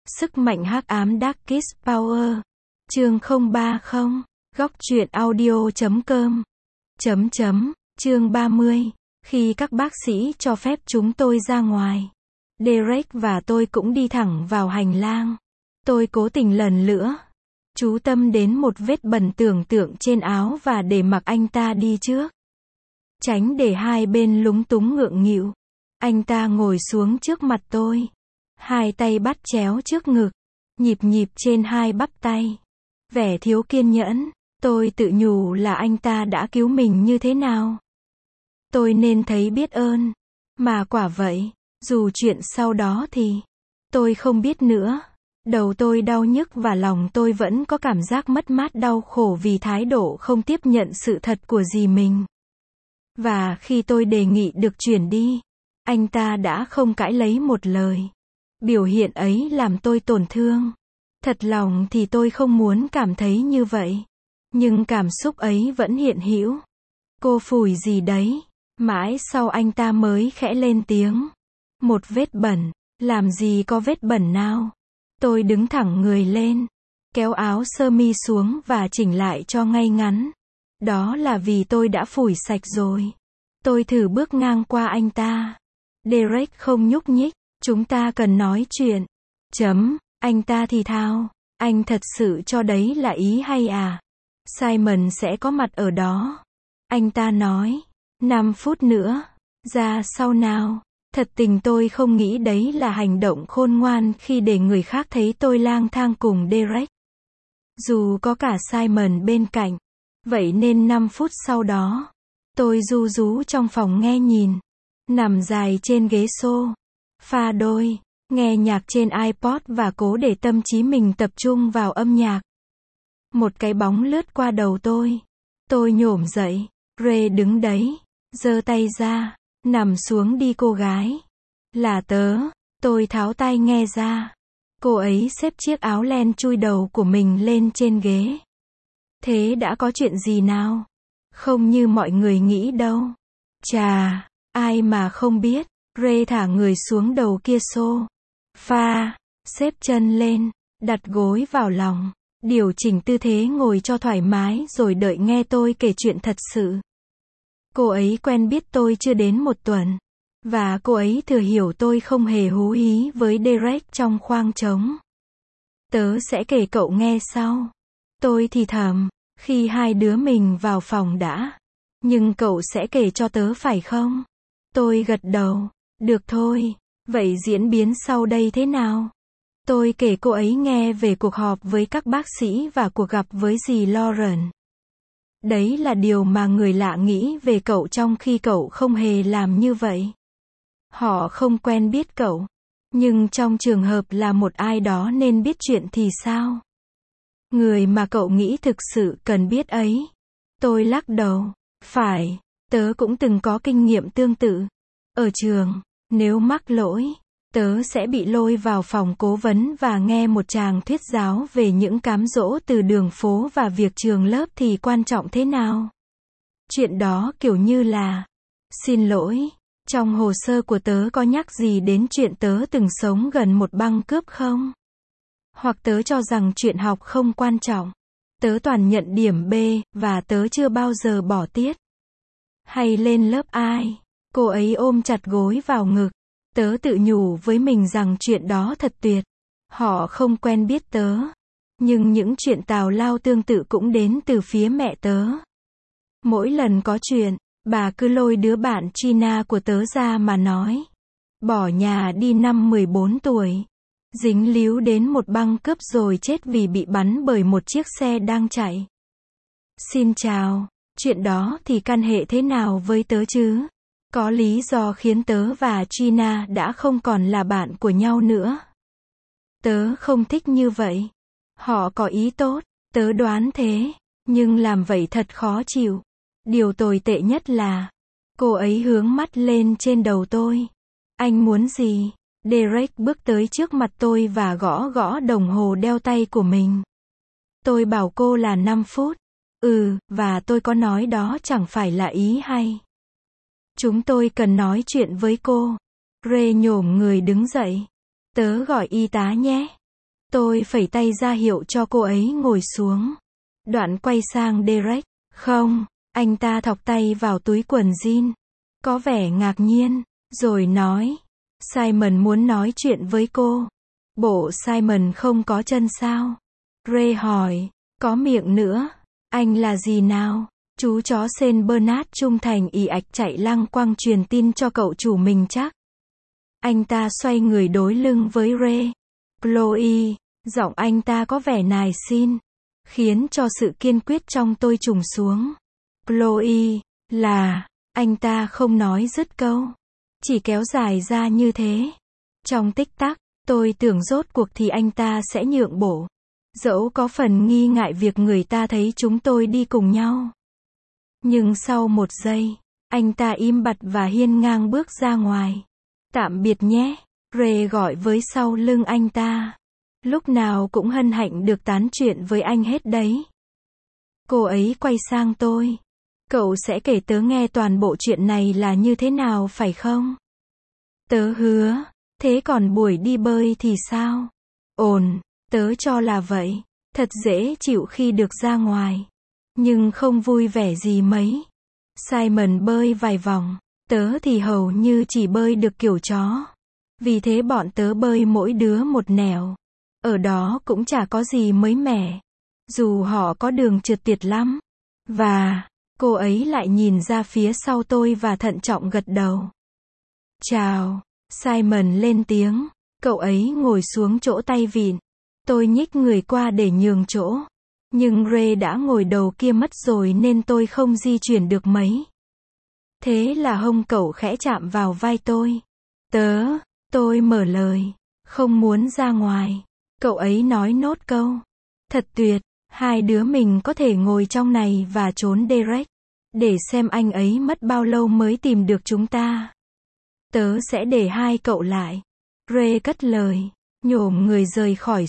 Sức mạnh hắc ám Darkest Power. Chương 030. Góc truyện audio.com. Chương 30. Khi các bác sĩ cho phép chúng tôi ra ngoài, Derek và tôi cũng đi thẳng vào hành lang. Tôi cố tình lần nữa chú tâm đến một vết bẩn tưởng tượng trên áo và để mặc anh ta đi trước. Tránh để hai bên lúng túng ngượng nghịu. Anh ta ngồi xuống trước mặt tôi. Hai tay bắt chéo trước ngực. Nhịp trên hai bắp tay. Vẻ thiếu kiên nhẫn. Tôi tự nhủ là anh ta đã cứu mình như thế nào. Tôi nên thấy biết ơn. Mà quả vậy, dù chuyện sau đó thì tôi không biết nữa. Đầu tôi đau nhức và lòng tôi vẫn có cảm giác mất mát đau khổ vì thái độ không tiếp nhận sự thật của dì mình. Và khi tôi đề nghị được chuyển đi, anh ta đã không cãi lấy một lời. Biểu hiện ấy làm tôi tổn thương. Thật lòng thì tôi không muốn cảm thấy như vậy. Nhưng cảm xúc ấy vẫn hiện hữu. Cô phủi gì đấy. Mãi sau anh ta mới khẽ lên tiếng. Một vết bẩn. Làm gì có vết bẩn nào. Tôi đứng thẳng người lên. Kéo áo sơ mi xuống và chỉnh lại cho ngay ngắn. Đó là vì tôi đã phủi sạch rồi. Tôi thử bước ngang qua anh ta. Derek không nhúc nhích. Chúng ta cần nói chuyện. Anh ta thì thào. Anh thật sự cho đấy là ý hay à? Simon sẽ có mặt ở đó. Anh ta nói. 5 phút nữa. Ra sau nào. Thật tình tôi không nghĩ đấy là hành động khôn ngoan khi để người khác thấy tôi lang thang cùng Derek. Dù có cả Simon bên cạnh. Vậy nên 5 phút sau đó, tôi ru rú trong phòng nghe nhìn. Nằm dài trên ghế sofa đôi, nghe nhạc trên iPod và cố để tâm trí mình tập trung vào âm nhạc. Một cái bóng lướt qua đầu tôi. Tôi nhổm dậy. Ray đứng đấy, giơ tay ra. Nằm xuống đi cô gái. Là tớ. Tôi tháo tai nghe ra. Cô ấy xếp chiếc áo len chui đầu của mình lên trên ghế. Thế đã có chuyện gì nào? Không như mọi người nghĩ đâu. Chà, ai mà không biết. Ray thả người xuống đầu kia sofa, xếp chân lên, đặt gối vào lòng, điều chỉnh tư thế ngồi cho thoải mái rồi đợi nghe tôi kể chuyện thật sự. Cô ấy quen biết tôi chưa đến 1 tuần. Và cô ấy thừa hiểu tôi không hề hú hí với Derek trong khoang trống. Tớ sẽ kể cậu nghe sau. Tôi thì thầm, khi hai đứa mình vào phòng đã. Nhưng cậu sẽ kể cho tớ phải không? Tôi gật đầu. Được thôi. Vậy diễn biến sau đây thế nào? Tôi kể cô ấy nghe về cuộc họp với các bác sĩ và cuộc gặp với dì Lauren. Đấy là điều mà người lạ nghĩ về cậu trong khi cậu không hề làm như vậy. Họ không quen biết cậu. Nhưng trong trường hợp là một ai đó nên biết chuyện thì sao? Người mà cậu nghĩ thực sự cần biết ấy. Tôi lắc đầu. Phải, tớ cũng từng có kinh nghiệm tương tự. Ở trường, nếu mắc lỗi, tớ sẽ bị lôi vào phòng cố vấn và nghe một tràng thuyết giáo về những cám dỗ từ đường phố và việc trường lớp thì quan trọng thế nào. Chuyện đó kiểu như là, xin lỗi, trong hồ sơ của tớ có nhắc gì đến chuyện tớ từng sống gần một băng cướp không? Hoặc tớ cho rằng chuyện học không quan trọng. Tớ toàn nhận điểm B, và tớ chưa bao giờ bỏ tiết. Hay lên lớp ai? Cô ấy ôm chặt gối vào ngực. Tớ tự nhủ với mình rằng chuyện đó thật tuyệt. Họ không quen biết tớ. Nhưng những chuyện tào lao tương tự cũng đến từ phía mẹ tớ. Mỗi lần có chuyện, bà cứ lôi đứa bạn China của tớ ra mà nói. Bỏ nhà đi năm 14 tuổi. Dính líu đến một băng cướp rồi chết vì bị bắn bởi một chiếc xe đang chạy. Xin chào, chuyện đó thì căn hệ thế nào với tớ chứ? Có lý do khiến tớ và Gina đã không còn là bạn của nhau nữa. Tớ không thích như vậy. Họ có ý tốt, tớ đoán thế, nhưng làm vậy thật khó chịu. Điều tồi tệ nhất là, cô ấy hướng mắt lên trên đầu tôi. Anh muốn gì? Derek bước tới trước mặt tôi và gõ đồng hồ đeo tay của mình. Tôi bảo cô là 5 phút. Và tôi có nói đó chẳng phải là ý hay. Chúng tôi cần nói chuyện với cô. Ray nhổm người đứng dậy. Tớ gọi y tá nhé. Tôi phẩy tay ra hiệu cho cô ấy ngồi xuống. Đoạn quay sang Derek. Không, anh ta thọc tay vào túi quần jean. Có vẻ ngạc nhiên, rồi nói. Simon muốn nói chuyện với cô. Bộ Simon không có chân sao? Ray hỏi. Có miệng nữa. Anh là gì nào? Chú chó Saint Bernard trung thành ì ạch chạy lăng quăng truyền tin cho cậu chủ mình chắc. Anh ta xoay người đối lưng với Ray. Chloe, giọng anh ta có vẻ nài xin, khiến cho sự kiên quyết trong tôi trùng xuống. Chloe, là, anh ta không nói dứt câu, chỉ kéo dài ra như thế. Trong tích tắc, tôi tưởng rốt cuộc thì anh ta sẽ nhượng bộ, dẫu có phần nghi ngại việc người ta thấy chúng tôi đi cùng nhau. Nhưng sau một giây, anh ta im bặt và hiên ngang bước ra ngoài. Tạm biệt nhé, Ray gọi với sau lưng anh ta. Lúc nào cũng hân hạnh được tán chuyện với anh hết đấy. Cô ấy quay sang tôi. Cậu sẽ kể tớ nghe toàn bộ chuyện này là như thế nào phải không? Tớ hứa. Thế còn buổi đi bơi thì sao? Ổn, tớ cho là vậy. Thật dễ chịu khi được ra ngoài. Nhưng không vui vẻ gì mấy. Simon bơi vài vòng. Tớ thì hầu như chỉ bơi được kiểu chó. Vì thế bọn tớ bơi mỗi đứa một nẻo. Ở đó cũng chả có gì mới mẻ. Dù họ có đường trượt tiệt lắm. Và, cô ấy lại nhìn ra phía sau tôi và thận trọng gật đầu. Chào, Simon lên tiếng. Cậu ấy ngồi xuống chỗ tay vịn. Tôi nhích người qua để nhường chỗ. Nhưng Ray đã ngồi đầu kia mất rồi nên tôi không di chuyển được mấy. Thế là hông cậu khẽ chạm vào vai tôi. Tôi mở lời. Không muốn ra ngoài. Cậu ấy nói nốt câu. Thật tuyệt, hai đứa mình có thể ngồi trong này và trốn Derek. Để xem anh ấy mất bao lâu mới tìm được chúng ta. Tớ sẽ để hai cậu lại. Ray cất lời. Nhổm người rời khỏi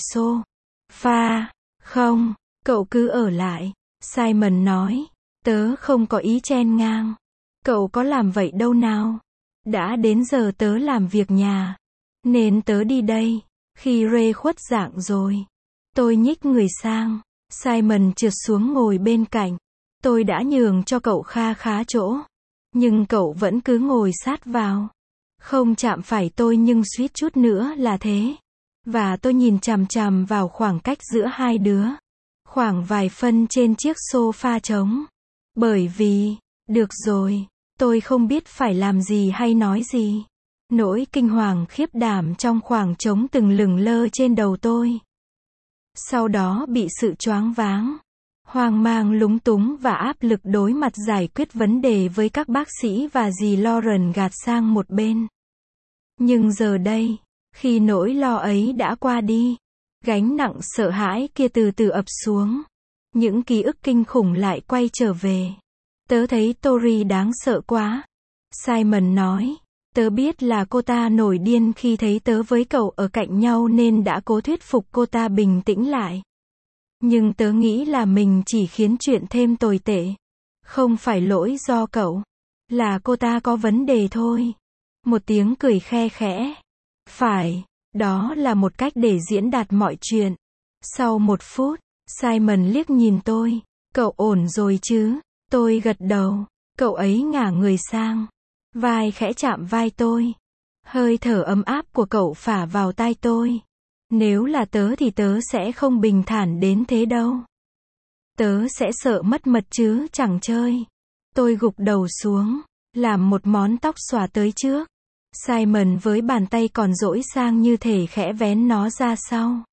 sofa. Không, cậu cứ ở lại. Simon nói. Tớ không có ý chen ngang. Cậu có làm vậy đâu nào. Đã đến giờ tớ làm việc nhà. Nên tớ đi đây. Khi Ray khuất dạng rồi. Tôi nhích người sang. Simon trượt xuống ngồi bên cạnh. Tôi đã nhường cho cậu kha khá chỗ. Nhưng cậu vẫn cứ ngồi sát vào. Không chạm phải tôi nhưng suýt chút nữa là thế. Và tôi nhìn chằm chằm vào khoảng cách giữa hai đứa. Khoảng vài phân trên chiếc sofa trống. Bởi vì, được rồi, tôi không biết phải làm gì hay nói gì. Nỗi kinh hoàng khiếp đảm trong khoảng trống từng lửng lơ trên đầu tôi. Sau đó bị sự choáng váng, hoang mang lúng túng và áp lực đối mặt giải quyết vấn đề với các bác sĩ và dì Lauren gạt sang một bên. Nhưng giờ đây, khi nỗi lo ấy đã qua đi, gánh nặng sợ hãi kia từ từ ập xuống. Những ký ức kinh khủng lại quay trở về. Tớ thấy Tori đáng sợ quá. Simon nói. Tớ biết là cô ta nổi điên khi thấy tớ với cậu ở cạnh nhau nên đã cố thuyết phục cô ta bình tĩnh lại. Nhưng tớ nghĩ là mình chỉ khiến chuyện thêm tồi tệ. Không phải lỗi do cậu. Là cô ta có vấn đề thôi. Một tiếng cười khe khẽ. Phải, đó là một cách để diễn đạt mọi chuyện. Sau một phút, Simon liếc nhìn tôi. Cậu ổn rồi chứ? Tôi gật đầu. Cậu ấy ngả người sang. Vai khẽ chạm vai tôi. Hơi thở ấm áp của cậu phả vào tai tôi. Nếu là tớ thì tớ sẽ không bình thản đến thế đâu. Tớ sẽ sợ mất mật chứ chẳng chơi. Tôi gục đầu xuống, làm một món tóc xòa tới trước. Simon với bàn tay còn duỗi sang như thể khẽ vén nó ra sau.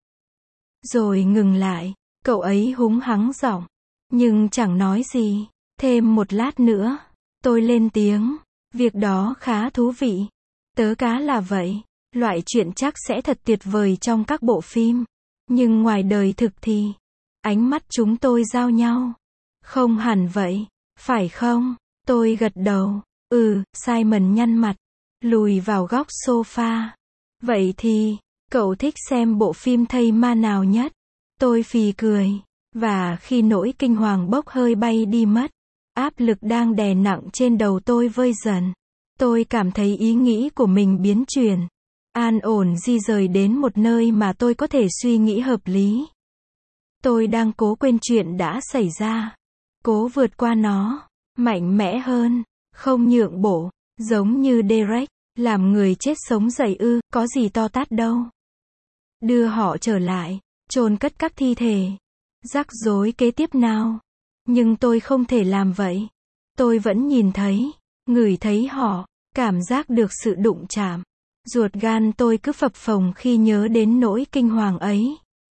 Rồi ngừng lại, cậu ấy húng hắng giọng. Nhưng chẳng nói gì. Thêm một lát nữa, tôi lên tiếng. Việc đó khá thú vị. Tớ cá là vậy. Loại chuyện chắc sẽ thật tuyệt vời trong các bộ phim. Nhưng ngoài đời thực thì, ánh mắt chúng tôi giao nhau. Không hẳn vậy, phải không? Tôi gật đầu. Simon nhăn mặt, lùi vào góc sofa. Vậy thì, cậu thích xem bộ phim thây ma nào nhất? Tôi phì cười. Và khi nỗi kinh hoàng bốc hơi bay đi mất, áp lực đang đè nặng trên đầu tôi vơi dần. Tôi cảm thấy ý nghĩ của mình biến chuyển. An ổn di rời đến một nơi mà tôi có thể suy nghĩ hợp lý. Tôi đang cố quên chuyện đã xảy ra. Cố vượt qua nó. Mạnh mẽ hơn. Không nhượng bộ. Giống như Derek. Làm người chết sống dậy ư, có gì to tát đâu. Đưa họ trở lại. Chôn cất các thi thể. Rắc rối kế tiếp nào. Nhưng tôi không thể làm vậy. Tôi vẫn nhìn thấy. Ngửi thấy họ. Cảm giác được sự đụng chạm. Ruột gan tôi cứ phập phồng khi nhớ đến nỗi kinh hoàng ấy.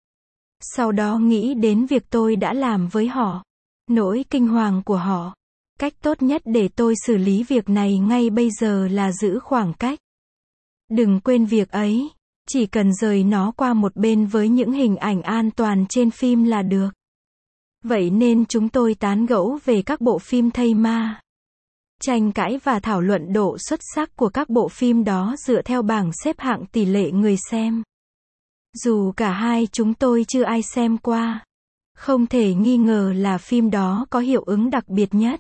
Sau đó nghĩ đến việc tôi đã làm với họ. Nỗi kinh hoàng của họ. Cách tốt nhất để tôi xử lý việc này ngay bây giờ là giữ khoảng cách. Đừng quên việc ấy. Chỉ cần rời nó qua một bên với những hình ảnh an toàn trên phim là được. Vậy nên chúng tôi tán gẫu về các bộ phim thây ma. Tranh cãi và thảo luận độ xuất sắc của các bộ phim đó dựa theo bảng xếp hạng tỷ lệ người xem. Dù cả hai chúng tôi chưa ai xem qua. Không thể nghi ngờ là phim đó có hiệu ứng đặc biệt nhất.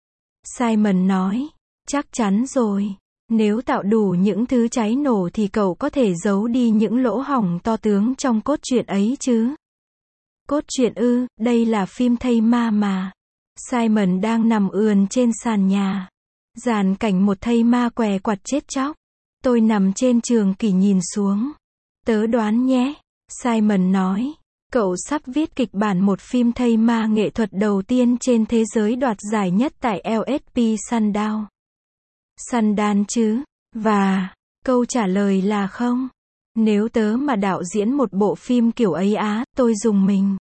Simon nói, chắc chắn rồi. Nếu tạo đủ những thứ cháy nổ thì cậu có thể giấu đi những lỗ hổng to tướng trong cốt truyện ấy chứ. Cốt truyện ư, đây là phim thây ma mà. Simon đang nằm ườn trên sàn nhà. Dàn cảnh một thây ma què quặt chết chóc. Tôi nằm trên trường kỷ nhìn xuống. Tớ đoán nhé. Simon nói. Cậu sắp viết kịch bản một phim thây ma nghệ thuật đầu tiên trên thế giới đoạt giải nhất tại LSP Sundance. Sundance chứ? Và, câu trả lời là không. Nếu tớ mà đạo diễn một bộ phim kiểu ấy á, tôi dùng mình.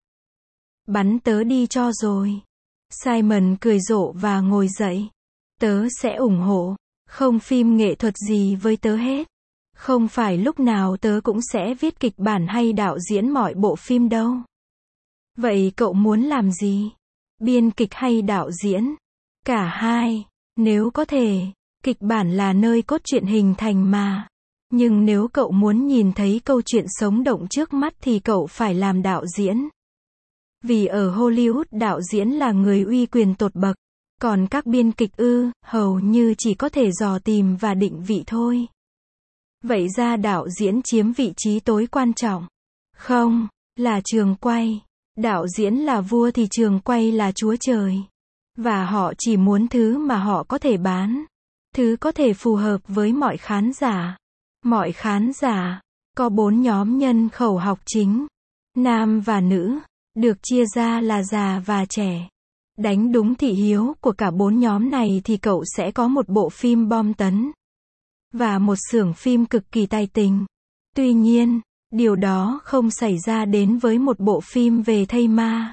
Bắn tớ đi cho rồi. Simon cười rộ và ngồi dậy. Tớ sẽ ủng hộ. Không phim nghệ thuật gì với tớ hết. Không phải lúc nào tớ cũng sẽ viết kịch bản hay đạo diễn mọi bộ phim đâu. Vậy cậu muốn làm gì? Biên kịch hay đạo diễn? Cả hai. Nếu có thể. Kịch bản là nơi cốt truyện hình thành mà. Nhưng nếu cậu muốn nhìn thấy câu chuyện sống động trước mắt thì cậu phải làm đạo diễn. Vì ở Hollywood đạo diễn là người uy quyền tột bậc. Còn các biên kịch hầu như chỉ có thể dò tìm và định vị thôi. Vậy ra đạo diễn chiếm vị trí tối quan trọng. Không, là trường quay. Đạo diễn là vua thì trường quay là chúa trời. Và họ chỉ muốn thứ mà họ có thể bán. Thứ có thể phù hợp với mọi khán giả. Mọi khán giả. Có 4 nhóm nhân khẩu học chính. Nam và nữ. Được chia ra là già và trẻ. Đánh đúng thị hiếu của cả 4 nhóm này thì cậu sẽ có một bộ phim bom tấn. Và một xưởng phim cực kỳ tài tình. Tuy nhiên, điều đó không xảy ra đến với một bộ phim về thây ma.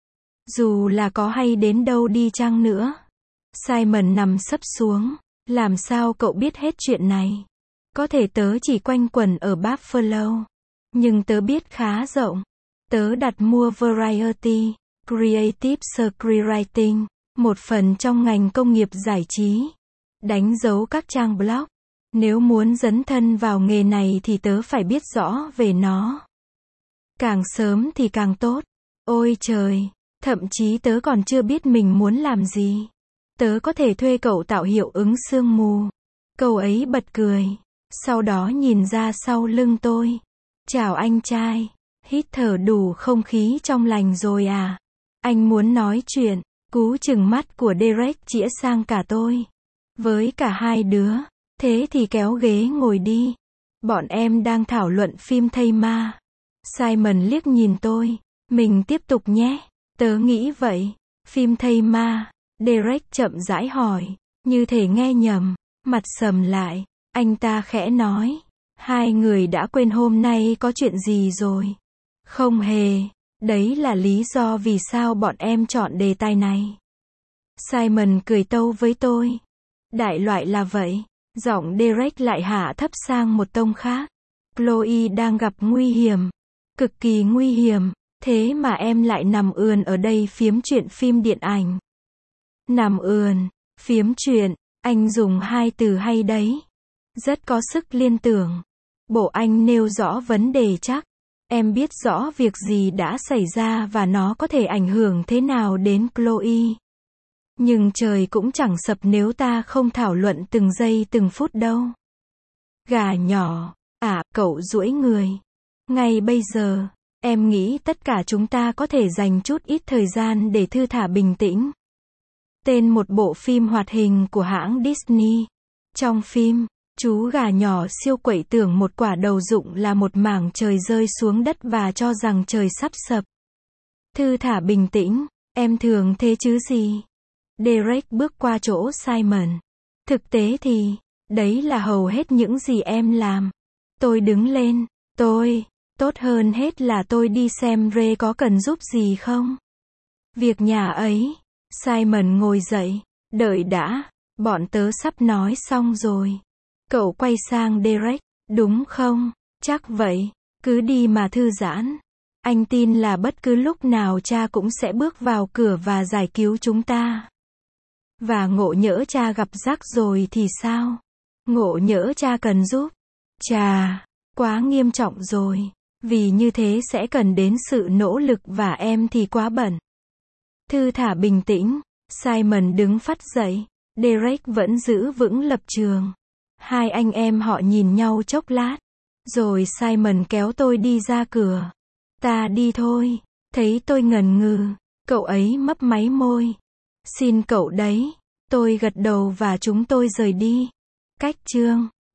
Dù là có hay đến đâu đi chăng nữa. Simon nằm sấp xuống. Làm sao cậu biết hết chuyện này? Có thể tớ chỉ quanh quẩn ở Buffalo. Nhưng tớ biết khá rộng. Tớ đặt mua Variety, Creative Screenwriting, một phần trong ngành công nghiệp giải trí. Đánh dấu các trang blog. Nếu muốn dấn thân vào nghề này thì tớ phải biết rõ về nó. Càng sớm thì càng tốt. Ôi trời, thậm chí tớ còn chưa biết mình muốn làm gì. Tớ có thể thuê cậu tạo hiệu ứng sương mù. Cậu ấy bật cười. Sau đó nhìn ra sau lưng tôi. Chào anh trai. Hít thở đủ không khí trong lành rồi à? Anh muốn nói chuyện. Cú chừng mắt của Derek chĩa sang cả tôi. Với cả hai đứa. Thế thì kéo ghế ngồi đi. Bọn em đang thảo luận phim thây ma. Simon liếc nhìn tôi. Mình tiếp tục nhé. Tớ nghĩ vậy. Phim thây ma. Derek chậm rãi hỏi. Như thể nghe nhầm. Mặt sầm lại. Anh ta khẽ nói. Hai người đã quên hôm nay có chuyện gì rồi. Không hề. Đấy là lý do vì sao bọn em chọn đề tài này. Simon cười tâu với tôi. Đại loại là vậy. Giọng Derek lại hạ thấp sang một tông khác. Chloe đang gặp nguy hiểm. Cực kỳ nguy hiểm. Thế mà em lại nằm ườn ở đây phiếm chuyện phim điện ảnh. Nằm ườn, phiếm chuyện, anh dùng hai từ hay đấy. Rất có sức liên tưởng. Bộ anh nêu rõ vấn đề chắc. Em biết rõ việc gì đã xảy ra và nó có thể ảnh hưởng thế nào đến Chloe. Nhưng trời cũng chẳng sập nếu ta không thảo luận từng giây từng phút đâu. Gà nhỏ, Cậu duỗi người. Ngay bây giờ, em nghĩ tất cả chúng ta có thể dành chút ít thời gian để thư thả bình tĩnh. Tên một bộ phim hoạt hình của hãng Disney. Trong phim, chú gà nhỏ siêu quậy tưởng một quả đầu rụng là một mảng trời rơi xuống đất và cho rằng trời sắp sập. Thư thả bình tĩnh, em thường thế chứ gì? Derek bước qua chỗ Simon. Thực tế thì, đấy là hầu hết những gì em làm. Tôi đứng lên, tốt hơn hết là tôi đi xem Ray có cần giúp gì không? Việc nhà ấy. Simon ngồi dậy, đợi đã, bọn tớ sắp nói xong rồi. Cậu quay sang Derek, đúng không? Chắc vậy, cứ đi mà thư giãn. Anh tin là bất cứ lúc nào cha cũng sẽ bước vào cửa và giải cứu chúng ta. Và ngộ nhỡ cha gặp rắc rồi thì sao? Ngộ nhỡ cha cần giúp. Chà, quá nghiêm trọng rồi. Vì như thế sẽ cần đến sự nỗ lực và em thì quá bận. Thư thả bình tĩnh. Simon đứng phắt dậy. Derek vẫn giữ vững lập trường. Hai anh em họ nhìn nhau chốc lát. Rồi Simon kéo tôi đi ra cửa. Ta đi thôi. Thấy tôi ngần ngừ. Cậu ấy mấp máy môi. Xin cậu đấy. Tôi gật đầu và chúng tôi rời đi. Cách chương